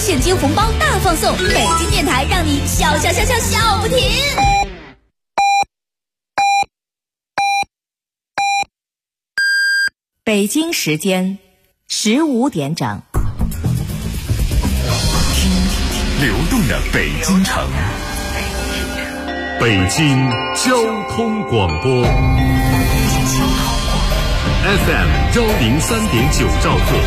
现金红包大放送，北京电台让你笑笑笑笑笑不停。北京时间15点整， 听流动的北京城，北京交通广播 FM 103.9兆赫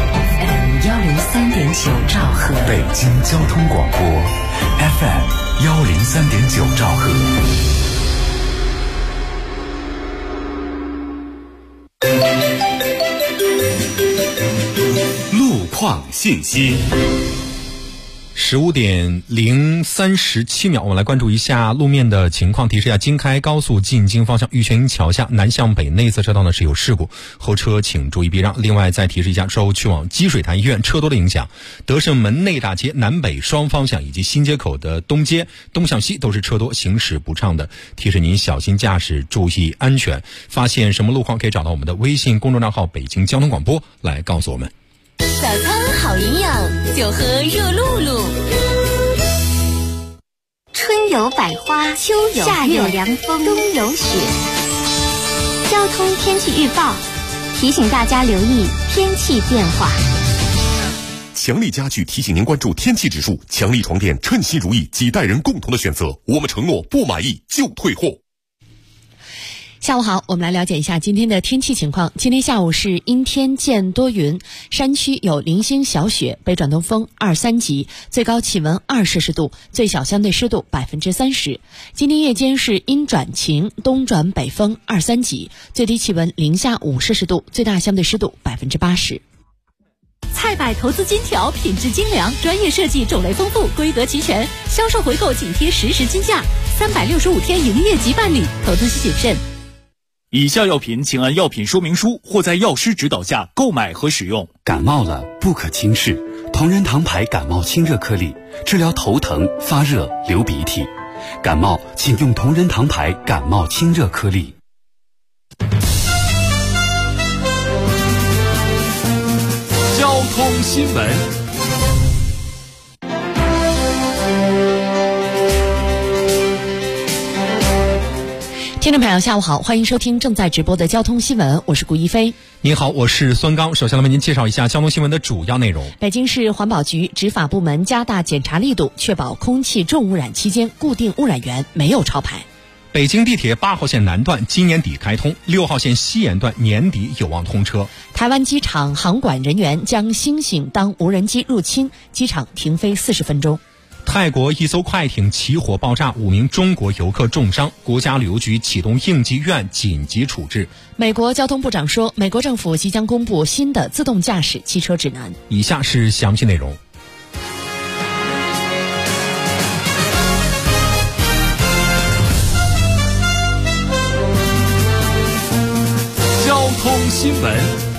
103.9兆赫， 北京交通广播 FM 103.9兆赫。路况信息。 15点037秒，我们来关注一下路面的情况。提示一下，京开高速进京方向玉泉营桥下南向北内侧车道呢是有事故，后车请注意避让。另外再提示一下，受去往积水潭医院车多的影响，德胜门内大街南北双方向以及新街口的东街东向西都是车多，行驶不畅的。提示您小心驾驶，注意安全。发现什么路况可以找到我们的微信公众账号北京交通广播来告诉我们。 早餐好营养，就喝热露露。 春有百花，秋有夏有凉风，冬有雪。交通天气预报提醒大家留意天气变化。 强力家具提醒您关注天气指数，强力床垫称心如意，几代人共同的选择。我们承诺不满意就退货。 下午好，我们来了解一下今天的天气情况。今天下午是阴天见多云，山区有零星小雪，北转东风2、3级，最高气温2摄氏度，最小相对湿度30%。今天夜间是阴转晴，东转北风2、3级，最低气温零下5摄氏度，最大相对湿度80%。 菜百投资金条，品质精良，专业设计，种类丰富，规格齐全，销售回购紧贴实时均价，365天营业即办理，投资需谨慎。 以下药品请按药品说明书或在药师指导下购买和使用。 感冒了不可轻视，同仁堂牌感冒清热颗粒，治疗头疼、发热、流鼻涕。感冒请用同仁堂牌感冒清热颗粒。 交通新闻。 听众朋友下午好，欢迎收听正在直播的交通新闻，我是顾一飞。 您好，我是孙刚。首先来为您介绍一下交通新闻的主要内容。 北京市环保局执法部门加大检查力度，确保空气重污染期间固定污染源没有超排。 北京地铁8号线南段今年底开通，6号线西延段年底有望通车。 台湾机场航管人员将星星当无人机入侵，机场停飞40分钟。 泰国一艘快艇起火爆炸，5名中国游客重伤，国家旅游局启动应急预案紧急处置。 美国交通部长说，美国政府即将公布新的自动驾驶汽车指南。 以下是详细内容。 交通新闻。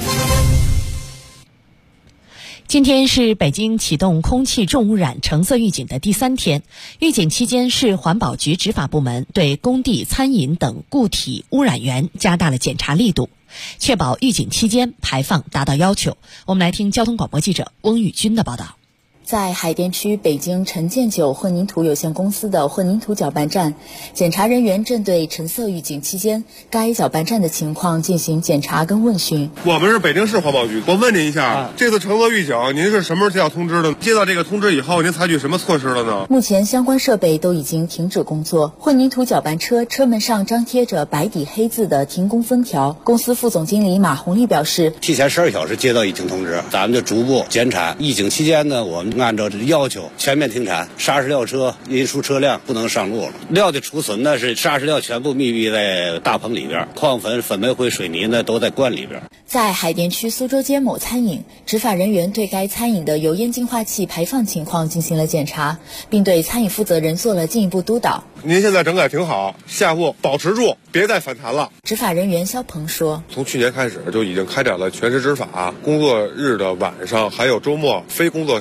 今天是北京启动空气重污染橙色预警的第3天，预警期间市环保局执法部门对工地、餐饮等固体污染源加大了检查力度，确保预警期间排放达到要求。我们来听交通广播记者翁宇军的报道。 在海淀区北京陈建九混凝土有限公司的混凝土搅拌站，检查人员正对橙色预警期间该搅拌站的情况进行检查跟问询。 我们是北京市环保局，我问您一下，这次橙色预警您是什么时候接到通知的？接到这个通知以后，您采取什么措施了呢？ 目前相关设备都已经停止工作，混凝土搅拌车车门上张贴着白底黑字的停工封条。公司副总经理马红丽表示， 提前12小时接到预警通知，咱们就逐步减产。预警期间呢，我们按照这要求全面停产，砂石料车运输车辆不能上路了。料的储存呢是砂石料全部密闭在大棚里边，矿粉、粉煤灰、水泥呢都在罐里边。 在海淀区苏州街某餐饮，执法人员对该餐饮的油烟净化器排放情况进行了检查，并对餐饮负责人做了进一步督导。 您现在整改挺好，下货保持住，别再反弹了。 执法人员肖鹏说， 从去年开始就已经开展了全市执法，工作日的晚上还有周末非工作时间呢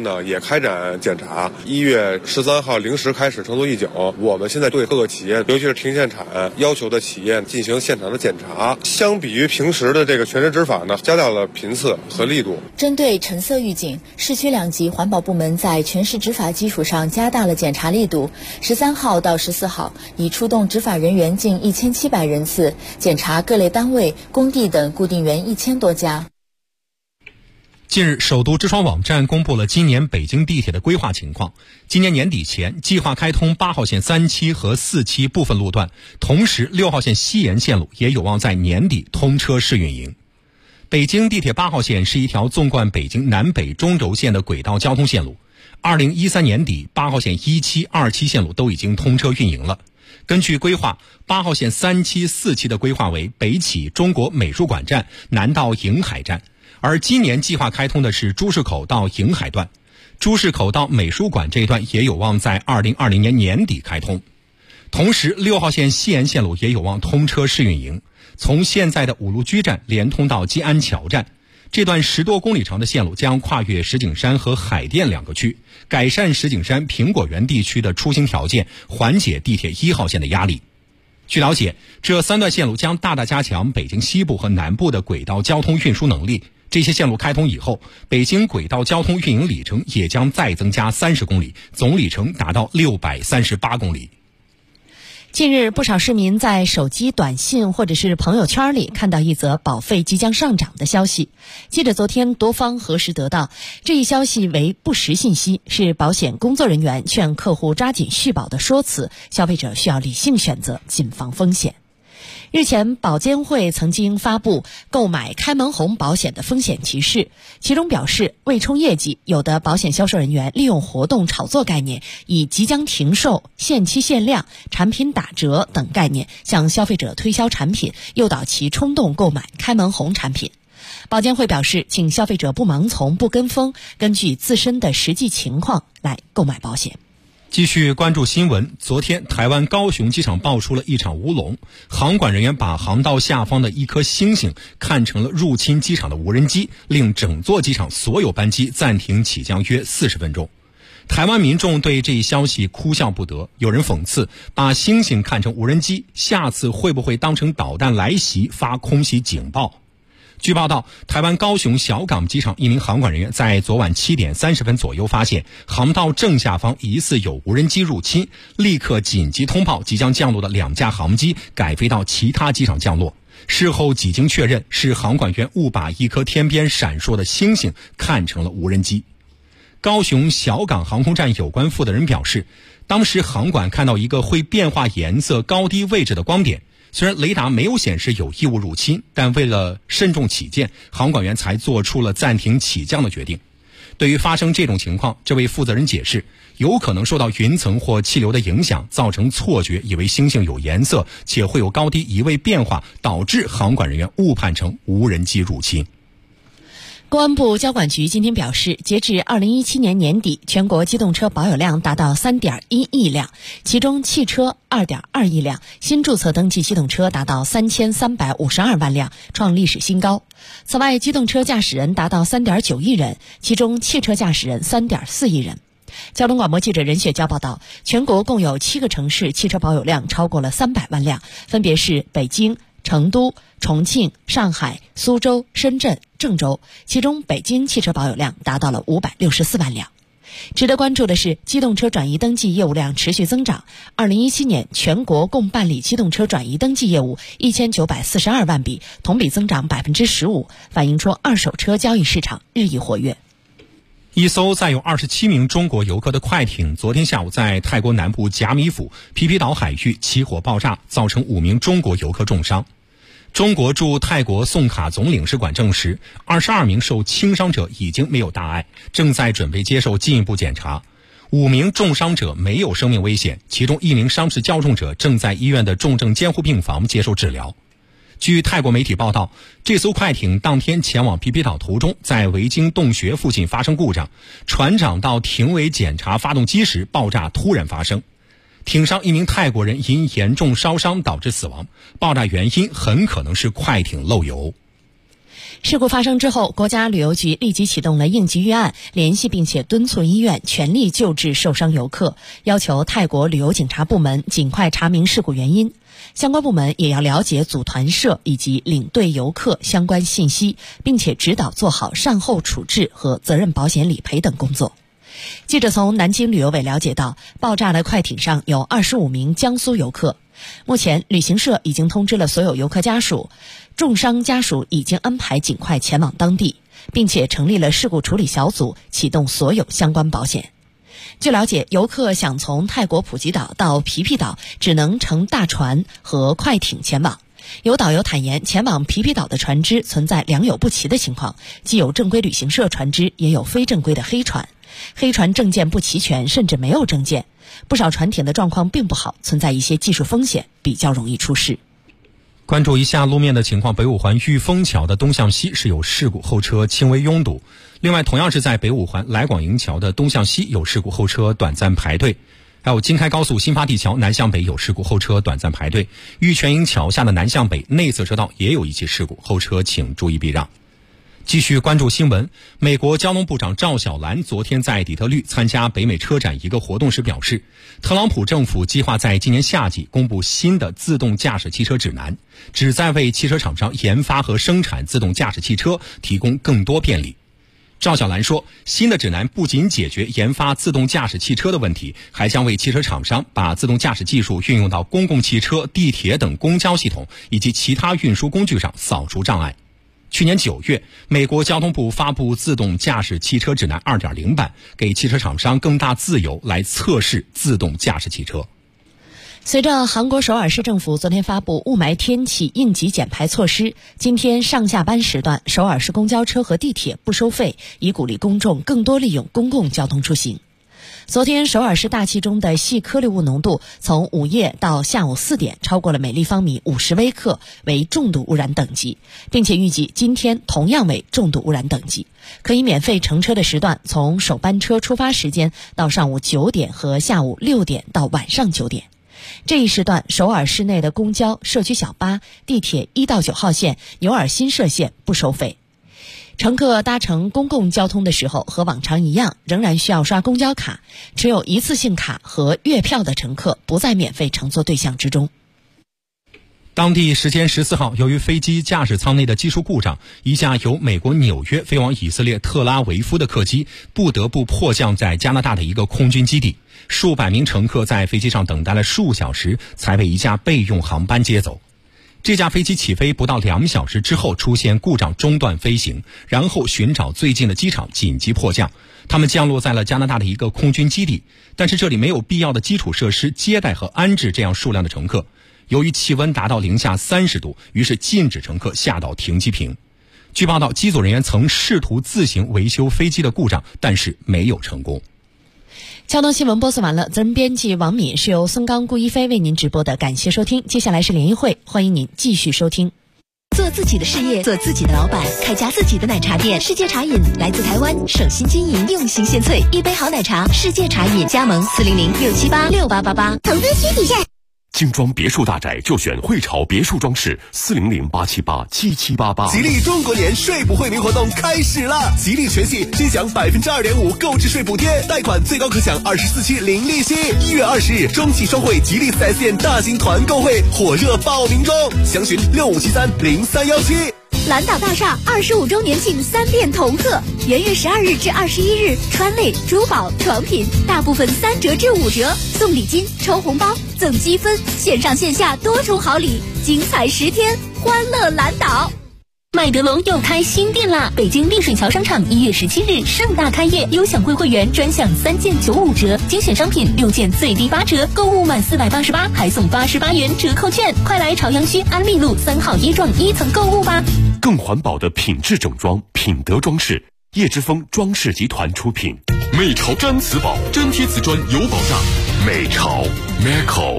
呢也开展检查。1月13号0时开始乘坐预警，我们现在对各个企业，尤其是停限产要求的企业进行现场的检查。相比于平时的这个全市执法呢，加大了频次和力度。 针对橙色预警，市区2级环保部门在全市执法基础上加大了检查力度。13号到14号，已出动执法人员近1700人次，检查各类单位、工地等固定园1000多家。 近日，首都之窗网站公布了今年北京地铁的规划情况。今年年底前，计划开通8号线3期和4期部分路段，同时6号线西延线路也有望在年底通车试运营。北京地铁8号线是一条纵贯北京南北中轴线的轨道交通线路。2013年底，8号线1期、2期线路都已经通车运营了。根据规划，8号线3期、4期的规划为北起中国美术馆站，南到瀛海站。而今年计划开通的是朱市口到瀛海段，朱市口到美术馆这一段也有望在2020年年底开通。同时，6号线西延线路也有望通车试运营，从现在的五路居站连通到金安桥站。这段10多公里长的线路将跨越石景山和海淀2个区，改善石景山苹果园地区的出行条件，缓解地铁1号线的压力。据了解，这3段线路将大大加强北京西部和南部的轨道交通运输能力。这些线路开通以后，北京轨道交通运营里程也将再增加30公里，总里程达到638公里。 近日，不少市民在手机短信或者是朋友圈里看到一则保费即将上涨的消息。记者昨天多方核实得到，这一消息为不实信息，是保险工作人员劝客户抓紧续保的说辞，消费者需要理性选择，谨防风险。日前，保监会曾经发布购买开门红保险的风险提示，其中表示，为冲业绩，有的保险销售人员利用活动炒作概念，以即将停售、限期限量、产品打折等概念向消费者推销产品，诱导其冲动购买开门红产品。保监会表示，请消费者不盲从、不跟风，根据自身的实际情况来购买保险。 继续关注新闻。昨天，台湾高雄机场爆出了一场乌龙，航管人员把航道下方的一颗星星看成了入侵机场的无人机，令整座机场所有班机暂停起降约40分钟。台湾民众对这一消息哭笑不得，有人讽刺，把星星看成无人机，下次会不会当成导弹来袭发空袭警报？据报道，台湾高雄小港机场一名航管人员在昨晚7点30分左右发现航道正下方疑似有无人机入侵，立刻紧急通报即将降落的2架航机改飞到其他机场降落。事后几经确认，是航管员误把一颗天边闪烁的星星看成了无人机。高雄小港航空站有关负责人表示，当时航管看到一个会变化颜色、高低位置的光点，虽然雷达没有显示有异物入侵，但为了慎重起见，航管员才做出了暂停起降的决定。对于发生这种情况，这位负责人解释，有可能受到云层或气流的影响，造成错觉，以为星星有颜色且会有高低移位变化，导致航管人员误判成无人机入侵。 公安部交管局今天表示，截至2017年年底，全国机动车保有量达到3.1亿辆，其中汽车2.2亿辆，新注册登记机动车达到3352万辆，创历史新高。此外，机动车驾驶人达到3.9亿人，其中汽车驾驶人3.4亿人。交通广播记者任雪娇报道，全国共有7个城市汽车保有量超过了300万辆，分别是北京、成都、重庆、上海、苏州、深圳、郑州，其中北京汽车保有量达到了564万辆。值得关注的是，机动车转移登记业务量持续增长。2017年，全国共办理机动车转移登记业务1942万笔，同比增长15%，反映出二手车交易市场日益活跃。 一艘载有27名中国游客的快艇昨天下午在泰国南部甲米府皮皮岛海域起火爆炸，造成5名中国游客重伤。中国驻泰国宋卡总领事馆证实，22名受轻伤者已经没有大碍，正在准备接受进一步检查。5名重伤者没有生命危险，其中1名伤势较重者正在医院的重症监护病房接受治疗。据泰国媒体报道，这艘快艇当天前往皮皮岛途中，在维京洞穴附近发生故障，船长到艇尾检查发动机时，爆炸突然发生。艇上1名泰国人因严重烧伤导致死亡，爆炸原因很可能是快艇漏油。 事故发生之后，国家旅游局立即启动了应急预案，联系并且敦促医院全力救治受伤游客，要求泰国旅游警察部门尽快查明事故原因。相关部门也要了解组团社以及领队游客相关信息，并且指导做好善后处置和责任保险理赔等工作。记者从南京旅游委了解到，爆炸的快艇上有25名江苏游客。目前旅行社已经通知了所有游客家属，重伤家属已经安排尽快前往当地，并且成立了事故处理小组，启动所有相关保险。据了解，游客想从泰国普吉岛到皮皮岛，只能乘大船和快艇前往。有导游坦言，前往皮皮岛的船只存在良莠不齐的情况，既有正规旅行社船只，也有非正规的黑船。黑船证件不齐全，甚至没有证件。不少船艇的状况并不好，存在一些技术风险，比较容易出事。 关注一下路面的情况，北五环玉峰桥的东向西是有事故，后车轻微拥堵。另外，同样是在北五环来广营桥的东向西有事故，后车短暂排队。还有京开高速新发地桥南向北有事故，后车短暂排队。玉泉营桥下的南向北内侧车道也有一起事故，后车请注意避让。继续关注新闻，美国交通部长赵小兰昨天在底特律参加北美车展一个活动时表示，特朗普政府计划在今年夏季公布新的自动驾驶汽车指南，旨在为汽车厂商研发和生产自动驾驶汽车提供更多便利。赵小兰说，新的指南不仅解决研发自动驾驶汽车的问题，还将为汽车厂商把自动驾驶技术运用到公共汽车、地铁等公交系统以及其他运输工具上扫除障碍。去年9月，美国交通部发布自动驾驶汽车指南 2.0 版，给汽车厂商更大自由来测试自动驾驶汽车。 随着韩国首尔市政府昨天发布雾霾天气应急减排措施，今天上下班时段，首尔市公交车和地铁不收费，以鼓励公众更多利用公共交通出行。昨天首尔市大气中的细颗粒物浓度从午夜到下午4点超过了每立方米50微克，为重度污染等级，并且预计今天同样为重度污染等级。可以免费乘车的时段从首班车出发时间到上午9点和下午6点到晚上9点。这一时段，首尔市内的公交、社区小巴、地铁1到9号线、牛耳新社线不收费。乘客搭乘公共交通的时候和往常一样，仍然需要刷公交卡，持有一次性卡和月票的乘客不在免费乘坐对象之中。 当地时间14号，由于飞机驾驶舱内的技术故障，一架由美国纽约飞往以色列特拉维夫的客机不得不迫降在加拿大的一个空军基地，数百名乘客在飞机上等待了数小时，才被一架备用航班接走。这架飞机起飞不到2小时之后出现故障，中断飞行，然后寻找最近的机场紧急迫降。他们降落在了加拿大的一个空军基地，但是这里没有必要的基础设施接待和安置这样数量的乘客。由于气温达到-30度，于是禁止乘客下到停机坪。据报道，机组人员曾试图自行维修飞机的故障，但是没有成功。 交通新闻播送完了，责任编辑王敏，是由孙刚、顾一飞为您直播的，感谢收听。接下来是联谊会，欢迎您继续收听。 做自己的事业，做自己的老板，开家自己的奶茶店。世界茶饮来自台湾，省心经营，用心献萃，一杯好奶茶，世界茶饮。加盟400-678-6888。 投资需谨慎。 精装别墅大宅就选汇潮别墅装饰，400-878-7788。 吉利中国年税补惠民活动开始了，吉利全系均享2.5%购置税补贴，贷款最高可享24期零利息。1月20日，中汽双汇吉利4S店大型团购会火热报名中，详询65730317。 蓝岛大厦25周年庆3店同贺，元月12日至21日，川类、珠宝、床品大部分3折至5折，送礼金、抽红包、赠积分，线上线下多重好礼，精彩10天，欢乐蓝岛。麦德龙又开新店啦！北京丽水桥商场1月17日盛大开业，优享柜会员专享3件95折，精选商品6件最低8折，购物满488还送88元折扣券，快来朝阳区安利路3号一幢1层购物吧！ 更环保的品质整装，品德装饰，叶之峰装饰集团出品。美潮毡瓷宝，粘贴瓷砖有保障。美潮 Meco。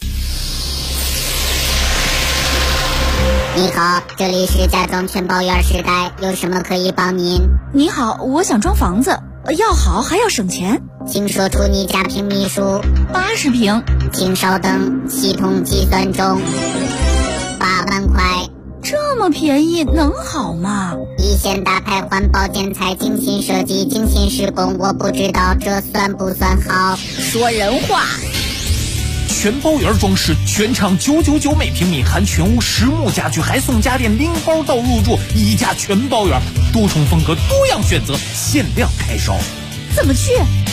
你好，这里是家装全包院时代，有什么可以帮您？ 你好，我想装房子，要好还要省钱， 请说出你家平米数。 80平。 请稍等，系统计算中。8万块。 这这么便宜能好吗？ 一线大牌环保建材，精心设计，精心施工，我不知道这算不算好。 说人话。 全包园装饰，全场999每平米，含全屋实木家具，还送家电零包到入住，一家全包园，多重风格，多样选择，限量开烧。 怎么去？